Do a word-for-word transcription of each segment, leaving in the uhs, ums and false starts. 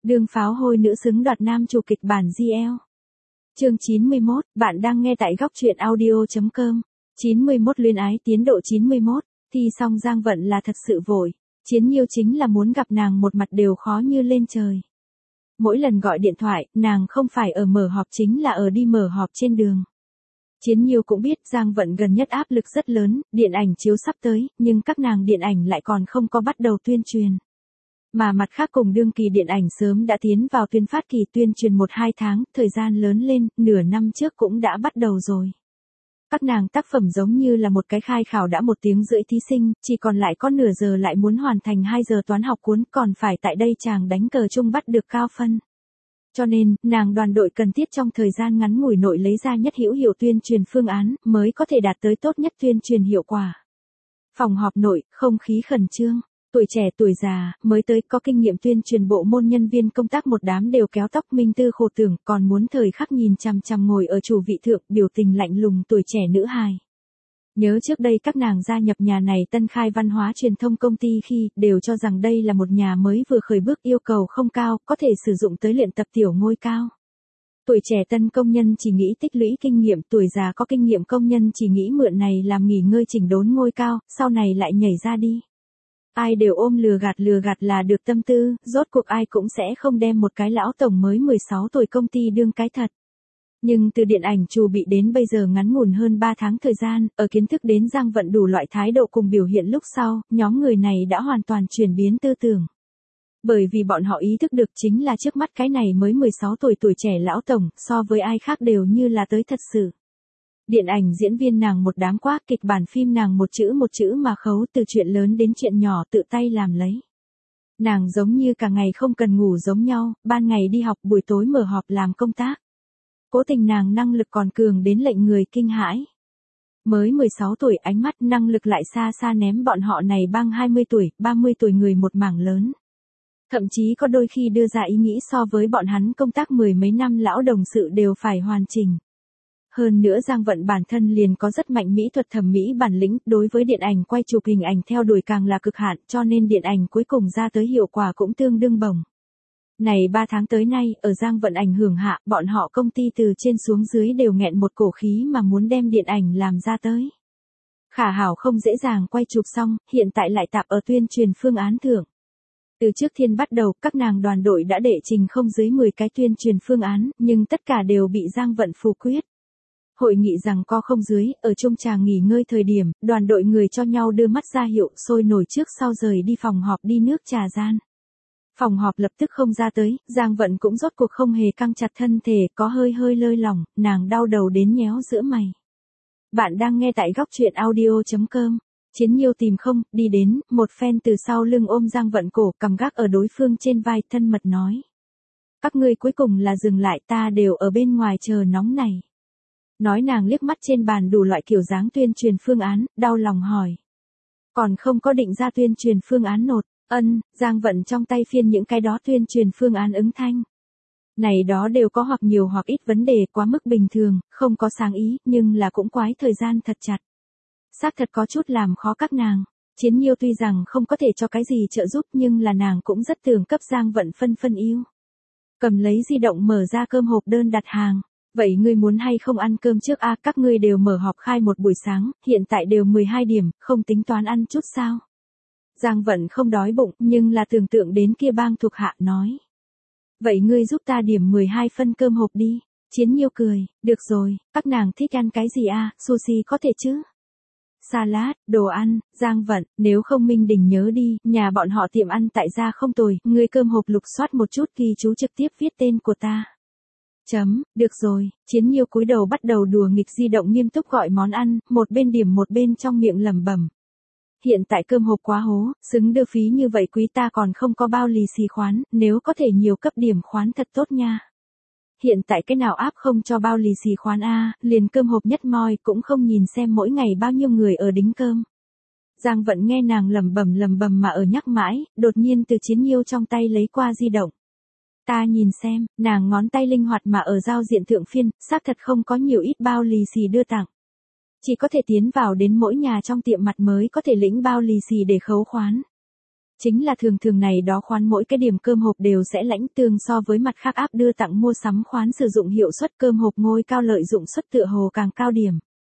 Đường pháo hôi nữ xứng đoạt nam chủ kịch bản giê lờ. Chương chín mươi mốt, bạn đang nghe tại góc truyện audio chấm com. chín mươi mốt luyến ái tiến độ chín mươi mốt, thi xong Giang Vận là thật sự vội. Chiến Nhiêu chính là muốn gặp nàng một mặt đều khó như lên trời. Mỗi lần gọi điện thoại, nàng không phải ở mở họp chính là ở đi mở họp trên đường. Chiến Nhiêu cũng biết Giang Vận gần nhất áp lực rất lớn, điện ảnh chiếu sắp tới, nhưng các nàng điện ảnh lại còn không có bắt đầu tuyên truyền. Mà mặt khác cùng đương kỳ điện ảnh sớm đã tiến vào tuyên phát kỳ tuyên truyền một hai tháng, thời gian lớn lên, nửa năm trước cũng đã bắt đầu rồi. Các nàng tác phẩm giống như là một cái khai khảo đã một tiếng rưỡi thí sinh, chỉ còn lại có nửa giờ lại muốn hoàn thành hai giờ toán học cuốn, còn phải tại đây chàng đánh cờ chung bắt được cao phân. Cho nên, nàng đoàn đội cần thiết trong thời gian ngắn ngủi nội lấy ra nhất hữu hiệu tuyên truyền phương án, mới có thể đạt tới tốt nhất tuyên truyền hiệu quả. Phòng họp nội, không khí khẩn trương. Tuổi trẻ tuổi già, mới tới có kinh nghiệm tuyên truyền bộ môn nhân viên công tác một đám đều kéo tóc minh tư khổ tưởng, còn muốn thời khắc nhìn chằm chằm ngồi ở chủ vị thượng, biểu tình lạnh lùng tuổi trẻ nữ hài. Nhớ trước đây các nàng gia nhập nhà này tân khai văn hóa truyền thông công ty khi, đều cho rằng đây là một nhà mới vừa khởi bước yêu cầu không cao, có thể sử dụng tới luyện tập tiểu ngôi cao. Tuổi trẻ tân công nhân chỉ nghĩ tích lũy kinh nghiệm, tuổi già có kinh nghiệm công nhân chỉ nghĩ mượn này làm nghỉ ngơi chỉnh đốn ngôi cao, sau này lại nhảy ra đi. Ai đều ôm lừa gạt lừa gạt là được tâm tư, rốt cuộc ai cũng sẽ không đem một cái lão tổng mới mười sáu tuổi công ty đương cái thật. Nhưng từ điện ảnh chủ bị đến bây giờ ngắn ngủn hơn ba tháng thời gian, ở kiến thức đến Giang Vận đủ loại thái độ cùng biểu hiện lúc sau, nhóm người này đã hoàn toàn chuyển biến tư tưởng. Bởi vì bọn họ ý thức được chính là trước mắt cái này mới mười sáu tuổi tuổi trẻ lão tổng, so với ai khác đều như là tới thật sự. Điện ảnh diễn viên nàng một đám quá, kịch bản phim nàng một chữ một chữ mà khấu, từ chuyện lớn đến chuyện nhỏ tự tay làm lấy. Nàng giống như cả ngày không cần ngủ giống nhau, ban ngày đi học buổi tối mở họp làm công tác. Cố tình nàng năng lực còn cường đến lệnh người kinh hãi. Mới mười sáu tuổi ánh mắt năng lực lại xa xa ném bọn họ này băng hai mươi tuổi, ba mươi tuổi người một mảng lớn. Thậm chí có đôi khi đưa ra ý nghĩ so với bọn hắn công tác mười mấy năm lão đồng sự đều phải hoàn chỉnh. Hơn nữa Giang Vận bản thân liền có rất mạnh mỹ thuật thẩm mỹ bản lĩnh, đối với điện ảnh quay chụp hình ảnh theo đuổi càng là cực hạn, cho nên điện ảnh cuối cùng ra tới hiệu quả cũng tương đương bổng. Này ba tháng tới nay, ở Giang Vận ảnh hưởng hạ, bọn họ công ty từ trên xuống dưới đều nghẹn một cổ khí mà muốn đem điện ảnh làm ra tới. Khả hảo không dễ dàng quay chụp xong, hiện tại lại tạp ở tuyên truyền phương án thưởng. Từ trước thiên bắt đầu, các nàng đoàn đội đã đệ trình không dưới mười cái tuyên truyền phương án, nhưng tất cả đều bị Giang Vận phủ quyết. Hội nghị rằng co không dưới, ở trung tràng nghỉ ngơi thời điểm, đoàn đội người cho nhau đưa mắt ra hiệu, sôi nổi trước sau rời đi phòng họp đi nước trà gian. Phòng họp lập tức không ra tới, Giang Vận cũng rốt cuộc không hề căng chặt thân thể, có hơi hơi lơi lỏng, nàng đau đầu đến nhéo giữa mày. Bạn đang nghe tại góc truyện audio chấm com. Chiến Nhiêu tìm không, đi đến, một phen từ sau lưng ôm Giang Vận cổ, cầm gác ở đối phương trên vai, thân mật nói. Các ngươi cuối cùng là dừng lại, ta đều ở bên ngoài chờ nóng này. Nói nàng liếc mắt trên bàn đủ loại kiểu dáng tuyên truyền phương án, đau lòng hỏi. Còn không có định ra tuyên truyền phương án nột, ân, Giang Vận trong tay phiên những cái đó tuyên truyền phương án ứng thanh. Này đó đều có hoặc nhiều hoặc ít vấn đề quá mức bình thường, không có sáng ý, nhưng là cũng quái thời gian thật chặt. Xác thật có chút làm khó các nàng. Chiến Nhiêu tuy rằng không có thể cho cái gì trợ giúp nhưng là nàng cũng rất tưởng cấp Giang Vận phân phân yêu. Cầm lấy di động mở ra cơm hộp đơn đặt hàng. Vậy ngươi muốn hay không ăn cơm trước a à, các ngươi đều mở họp khai một buổi sáng, hiện tại đều mười hai điểm, không tính toán ăn chút sao. Giang Vận không đói bụng, nhưng là tưởng tượng đến kia bang thuộc hạ nói. Vậy ngươi giúp ta điểm mười hai phân cơm hộp đi. Chiến Nhiêu cười, được rồi, các nàng thích ăn cái gì a à, sushi có thể chứ. Salad, đồ ăn, Giang Vận, nếu không Minh Đình nhớ đi, nhà bọn họ tiệm ăn tại gia không tồi, ngươi cơm hộp lục soát một chút ghi chú trực tiếp viết tên của ta. Chấm, được rồi, Chiến Nhiêu cúi đầu bắt đầu đùa nghịch di động nghiêm túc gọi món ăn, một bên điểm một bên trong miệng lẩm bẩm. Hiện tại cơm hộp quá hố, xứng đưa phí như vậy quý ta còn không có bao lì xì khoán, nếu có thể nhiều cấp điểm khoán thật tốt nha. Hiện tại cái nào áp không cho bao lì xì khoán a, liền cơm hộp nhất moi cũng không nhìn xem mỗi ngày bao nhiêu người ở đính cơm. Giang Vận nghe nàng lẩm bẩm lẩm bẩm mà ở nhắc mãi, đột nhiên từ Chiến Nhiêu trong tay lấy qua di động. Ta nhìn xem, nàng ngón tay linh hoạt mà ở giao diện thượng phiên, xác thật không có nhiều ít bao lì xì đưa tặng. Chỉ có thể tiến vào đến mỗi nhà trong tiệm mặt mới có thể lĩnh bao lì xì để khấu khoán. Chính là thường thường này đó khoán mỗi cái điểm cơm hộp đều sẽ lãnh tương so với mặt khác áp đưa tặng mua sắm khoán sử dụng hiệu suất cơm hộp ngôi cao lợi dụng suất tựa hồ càng cao điểm.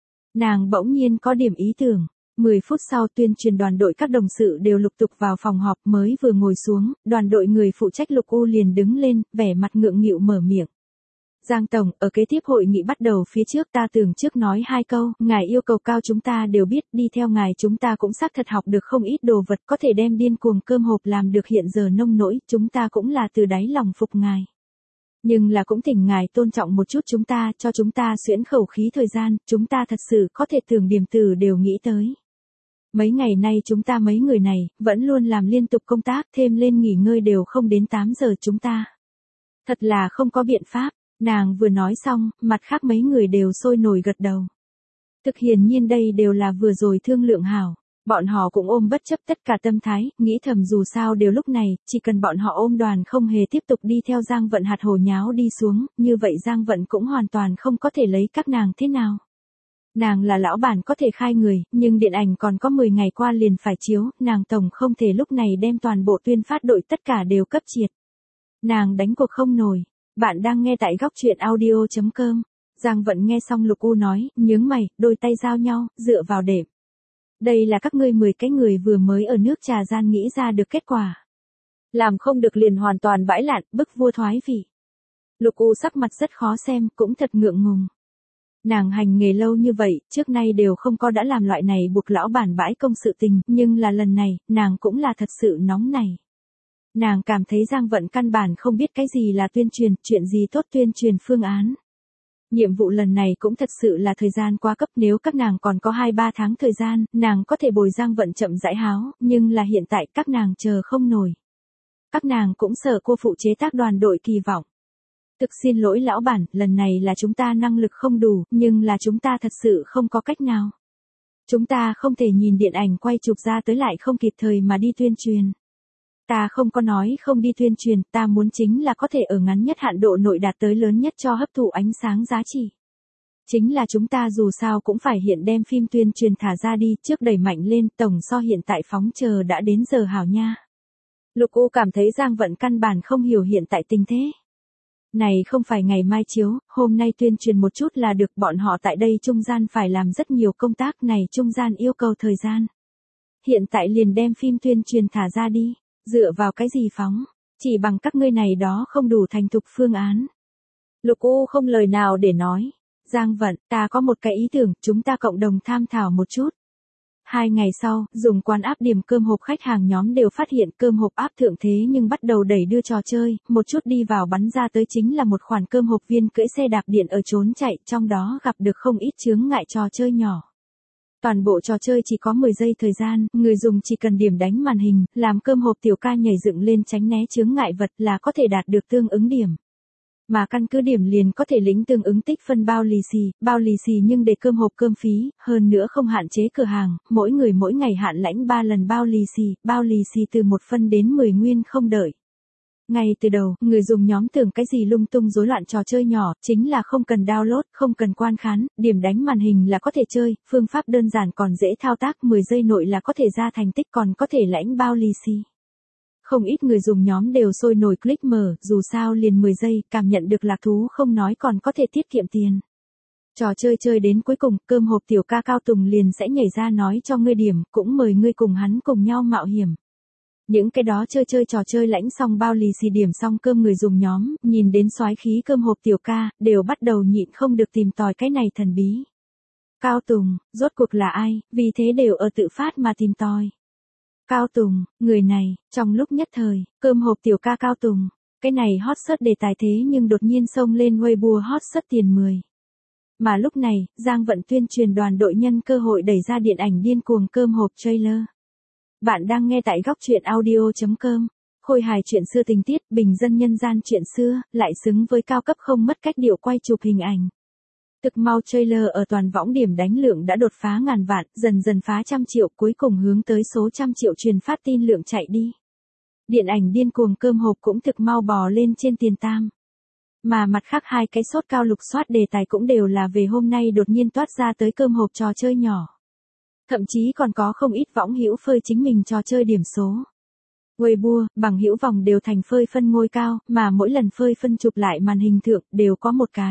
Nàng bỗng nhiên có điểm ý tưởng. mười phút sau tuyên truyền đoàn đội các đồng sự đều lục tục vào phòng họp mới vừa ngồi xuống, đoàn đội người phụ trách Lục U liền đứng lên, vẻ mặt ngượng nghịu mở miệng. Giang Tổng, ở kế tiếp hội nghị bắt đầu phía trước ta tưởng trước nói hai câu, ngài yêu cầu cao chúng ta đều biết, đi theo ngài chúng ta cũng xác thật học được không ít đồ vật có thể đem điên cuồng cơm hộp làm được hiện giờ nông nỗi, chúng ta cũng là từ đáy lòng phục ngài. Nhưng là cũng thỉnh ngài tôn trọng một chút chúng ta, cho chúng ta xuyễn khẩu khí thời gian, chúng ta thật sự có thể tưởng điểm từ đều nghĩ tới. Mấy ngày nay chúng ta mấy người này, vẫn luôn làm liên tục công tác, thêm lên nghỉ ngơi đều không đến tám giờ chúng ta. Thật là không có biện pháp, nàng vừa nói xong, mặt khác mấy người đều sôi nổi gật đầu. Thực hiển nhiên đây đều là vừa rồi thương lượng hảo, bọn họ cũng ôm bất chấp tất cả tâm thái, nghĩ thầm dù sao đều lúc này, chỉ cần bọn họ ôm đoàn không hề tiếp tục đi theo Giang Vận hạt hồ nháo đi xuống, như vậy Giang Vận cũng hoàn toàn không có thể lấy các nàng thế nào. Nàng là lão bản có thể khai người, nhưng điện ảnh còn có mười ngày qua liền phải chiếu, nàng tổng không thể lúc này đem toàn bộ tuyên phát đội tất cả đều cấp triệt. Nàng đánh cuộc không nổi. Bạn đang nghe tại góc truyện audio chấm com. Giang Vận nghe xong Lục U nói, nhướng mày, đôi tay giao nhau, dựa vào đệm. Đây là các ngươi mười cái người vừa mới ở nước trà gian nghĩ ra được kết quả. Làm không được liền hoàn toàn bãi lạn, bức vua thoái vị. Lục U sắc mặt rất khó xem, cũng thật ngượng ngùng. Nàng hành nghề lâu như vậy, trước nay đều không có đã làm loại này buộc lão bản bãi công sự tình, nhưng là lần này, nàng cũng là thật sự nóng này. Nàng cảm thấy Giang Vận căn bản không biết cái gì là tuyên truyền, chuyện gì tốt tuyên truyền phương án. Nhiệm vụ lần này cũng thật sự là thời gian quá cấp, nếu các nàng còn có hai ba tháng thời gian, nàng có thể bồi Giang Vận chậm rãi háo, nhưng là hiện tại các nàng chờ không nổi. Các nàng cũng sợ cô phụ chế tác đoàn đội kỳ vọng. Thực xin lỗi lão bản, lần này là chúng ta năng lực không đủ, nhưng là chúng ta thật sự không có cách nào. Chúng ta không thể nhìn điện ảnh quay chụp ra tới lại không kịp thời mà đi tuyên truyền. Ta không có nói không đi tuyên truyền, ta muốn chính là có thể ở ngắn nhất hạn độ nội đạt tới lớn nhất cho hấp thụ ánh sáng giá trị. Chính là chúng ta dù sao cũng phải hiện đem phim tuyên truyền thả ra đi, trước đẩy mạnh lên, tổng so hiện tại phóng chờ đã đến giờ hảo nha. Lục U cảm thấy Giang Vận căn bản không hiểu hiện tại tình thế. Này không phải ngày mai chiếu, hôm nay tuyên truyền một chút là được, bọn họ tại đây trung gian phải làm rất nhiều công tác này, trung gian yêu cầu thời gian. Hiện tại liền đem phim tuyên truyền thả ra đi. Dựa vào cái gì phóng, chỉ bằng các ngươi này đó không đủ thành thục phương án. Lục U không lời nào để nói. Giang Vận, ta có một cái ý tưởng, chúng ta cộng đồng tham thảo một chút. Hai ngày sau, dùng quán áp điểm cơm hộp khách hàng nhóm đều phát hiện cơm hộp áp thượng thế nhưng bắt đầu đẩy đưa trò chơi, một chút đi vào bắn ra tới chính là một khoản cơm hộp viên cưỡi xe đạp điện ở trốn chạy, trong đó gặp được không ít chướng ngại trò chơi nhỏ. Toàn bộ trò chơi chỉ có mười giây thời gian, người dùng chỉ cần điểm đánh màn hình, làm cơm hộp tiểu ca nhảy dựng lên tránh né chướng ngại vật là có thể đạt được tương ứng điểm. Mà căn cứ điểm liền có thể lĩnh tương ứng tích phân bao lì xì, bao lì xì nhưng để cơm hộp cơm phí, hơn nữa không hạn chế cửa hàng, mỗi người mỗi ngày hạn lãnh ba lần bao lì xì, bao lì xì từ một phân đến mười nguyên không đợi. Ngay từ đầu, người dùng nhóm tưởng cái gì lung tung rối loạn trò chơi nhỏ, chính là không cần download, không cần quan khán, điểm đánh màn hình là có thể chơi, phương pháp đơn giản còn dễ thao tác, mười giây nội là có thể ra thành tích còn có thể lãnh bao lì xì. Không ít người dùng nhóm đều sôi nổi click mở, dù sao liền mười giây, cảm nhận được lạc thú không nói còn có thể tiết kiệm tiền. Trò chơi chơi đến cuối cùng, cơm hộp tiểu ca Cao Tùng liền sẽ nhảy ra nói cho ngươi điểm, cũng mời ngươi cùng hắn cùng nhau mạo hiểm. Những cái đó chơi chơi trò chơi lãnh xong bao lì xì điểm xong cơm người dùng nhóm, nhìn đến soái khí cơm hộp tiểu ca, đều bắt đầu nhịn không được tìm tòi cái này thần bí. Cao Tùng, rốt cuộc là ai, vì thế đều ở tự phát mà tìm tòi. Cao Tùng, người này, trong lúc nhất thời, cơm hộp tiểu ca Cao Tùng, cái này hot search đề tài thế nhưng đột nhiên xông lên Weibo hot search tiền mười. Mà lúc này, Giang Vận tuyên truyền đoàn đội nhân cơ hội đẩy ra điện ảnh điên cuồng cơm hộp trailer. Bạn đang nghe tại góc truyện audio chấm com. Khôi hài chuyện xưa tình tiết, bình dân nhân gian chuyện xưa, lại xứng với cao cấp không mất cách điệu quay chụp hình ảnh. Thực mau trailer ở toàn võng điểm đánh lượng đã đột phá ngàn vạn, dần dần phá trăm triệu, cuối cùng hướng tới số trăm triệu truyền phát tin lượng chạy đi. Điện ảnh điên cuồng cơm hộp cũng thực mau bò lên trên tiền tam. Mà mặt khác hai cái sốt cao lục soát đề tài cũng đều là về hôm nay đột nhiên toát ra tới cơm hộp trò chơi nhỏ. Thậm chí còn có không ít võng hữu phơi chính mình trò chơi điểm số. Weibo, bằng hữu vòng đều thành phơi phân ngôi cao, mà mỗi lần phơi phân chụp lại màn hình thượng đều có một cái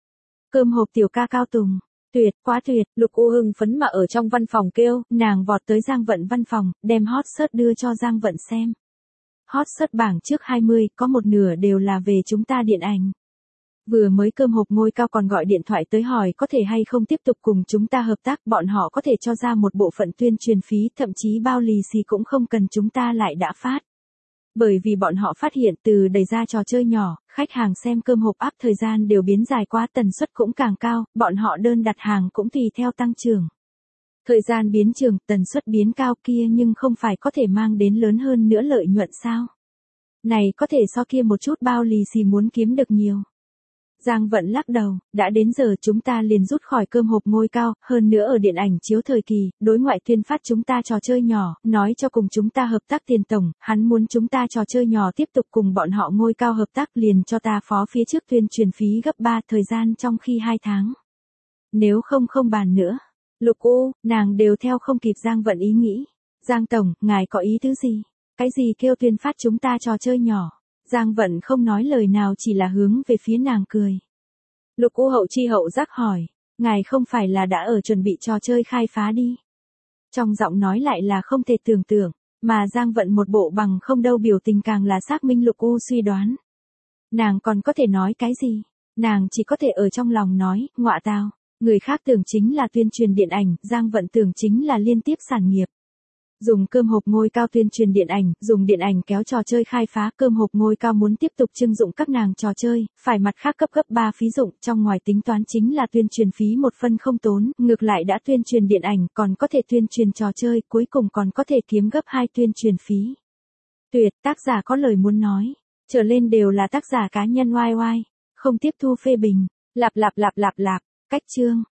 cơm hộp tiểu ca Cao Tùng. Tuyệt, quá tuyệt, Lục U hưng phấn mà ở trong văn phòng kêu, nàng vọt tới Giang Vận văn phòng, đem hot search đưa cho Giang Vận xem. Hot search bảng trước hai mươi, có một nửa đều là về chúng ta điện ảnh. Vừa mới cơm hộp ngôi cao còn gọi điện thoại tới hỏi có thể hay không tiếp tục cùng chúng ta hợp tác, bọn họ có thể cho ra một bộ phận tuyên truyền phí, thậm chí bao lì xì cũng không cần chúng ta lại đã phát. Bởi vì bọn họ phát hiện từ đẩy ra trò chơi nhỏ, khách hàng xem cơm hộp áp thời gian đều biến dài quá, tần suất cũng càng cao, bọn họ đơn đặt hàng cũng tùy theo tăng trưởng. Thời gian biến trường, tần suất biến cao kia nhưng không phải có thể mang đến lớn hơn nữa lợi nhuận sao? Này có thể so kia một chút bao lì xì muốn kiếm được nhiều. Giang Vận lắc đầu, đã đến giờ chúng ta liền rút khỏi cơm hộp ngôi cao, hơn nữa ở điện ảnh chiếu thời kỳ, đối ngoại tuyên phát chúng ta trò chơi nhỏ, nói cho cùng chúng ta hợp tác tiền tổng, hắn muốn chúng ta trò chơi nhỏ tiếp tục cùng bọn họ ngôi cao hợp tác, liền cho ta phó phía trước tuyên truyền phí gấp ba, thời gian trong khi hai tháng. Nếu không không bàn nữa. Lục U, nàng đều theo không kịp Giang Vận ý nghĩ. Giang tổng, ngài có ý tứ gì? Cái gì kêu tuyên phát chúng ta trò chơi nhỏ? Giang Vận không nói lời nào, chỉ là hướng về phía nàng cười. Lục U hậu chi hậu giác hỏi, ngài không phải là đã ở chuẩn bị trò chơi khai phá đi? Trong giọng nói lại là không thể tưởng tượng, mà Giang Vận một bộ bằng không đâu biểu tình càng là xác minh Lục U suy đoán. Nàng còn có thể nói cái gì? Nàng chỉ có thể ở trong lòng nói, ngọa tào, người khác tưởng chính là tuyên truyền điện ảnh, Giang Vận tưởng chính là liên tiếp sản nghiệp. Dùng cơm hộp ngôi cao tuyên truyền điện ảnh, dùng điện ảnh kéo trò chơi khai phá, cơm hộp ngôi cao muốn tiếp tục trưng dụng các nàng trò chơi, phải mặt khác cấp gấp ba phí dụng, trong ngoài tính toán chính là tuyên truyền phí một phân không tốn, ngược lại đã tuyên truyền điện ảnh, còn có thể tuyên truyền trò chơi, cuối cùng còn có thể kiếm gấp hai tuyên truyền phí. Tuyệt, tác giả có lời muốn nói, trở lên đều là tác giả cá nhân oai oai, không tiếp thu phê bình, lạp lạp lạp lạp lạp, cách chương.